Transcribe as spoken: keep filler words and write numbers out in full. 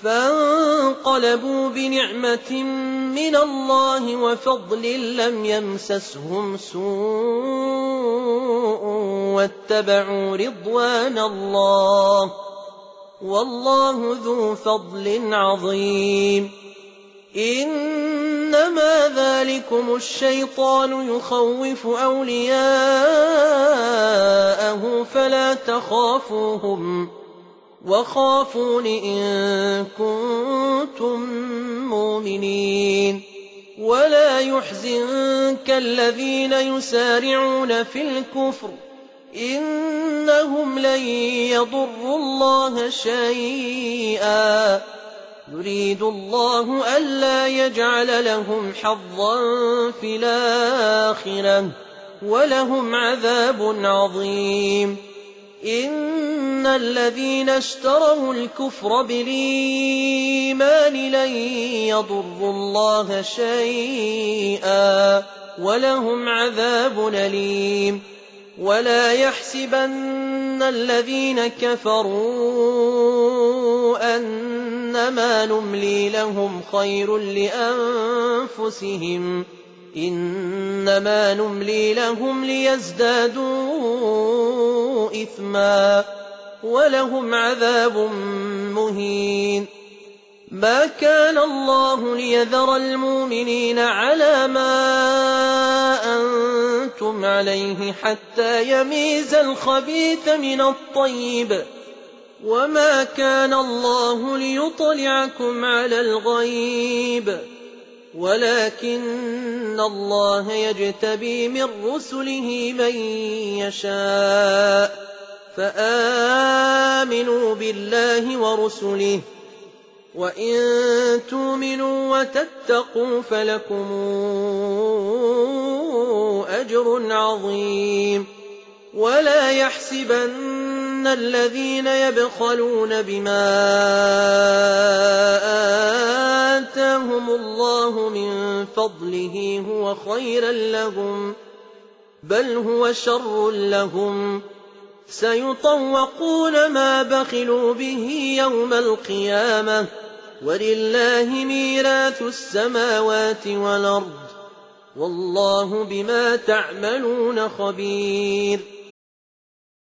فانقلبوا بنعمة من الله وفضل لم يمسسهم سوء واتبعوا رضوان الله والله ذو فضل عظيم. إنما ذلكم الشيطان يخوف أولياءه فلا تخافوهم وخافون إن كنتم مؤمنين. ولا يحزنك الذين يسارعون في الكفر إنهم لن يضروا الله شيئا يريد الله ألا يجعل لهم حظا في الآخرة ولهم عذاب عظيم. إن الذين اشتروا الكفر بالإيمان لن يضروا الله شيئا ولهم عذاب أليم. ولا يحسبن الذين كفروا أنما نملي لهم خير لأنفسهم إنما نملي لهم ليزدادوا إثما ولهم عذاب مهين. ما كان الله ليذر المؤمنين على ما أنتم عليه حتى يميز الخبيث من الطيب وما كان الله ليطلعكم على الغيب ولكن الله يجتبي من رسله من يشاء فآمنوا بالله ورسله وإن تؤمنوا وتتقوا فلكم أجر عظيم. ولا يحسبن الذين يبخلون بما آتاهم الله من فضله هو خيرا لهم بل هو شر لهم سيطوقون ما بخلوا به يوم القيامة ولله ميراث السماوات والأرض والله بما تعملون خبير.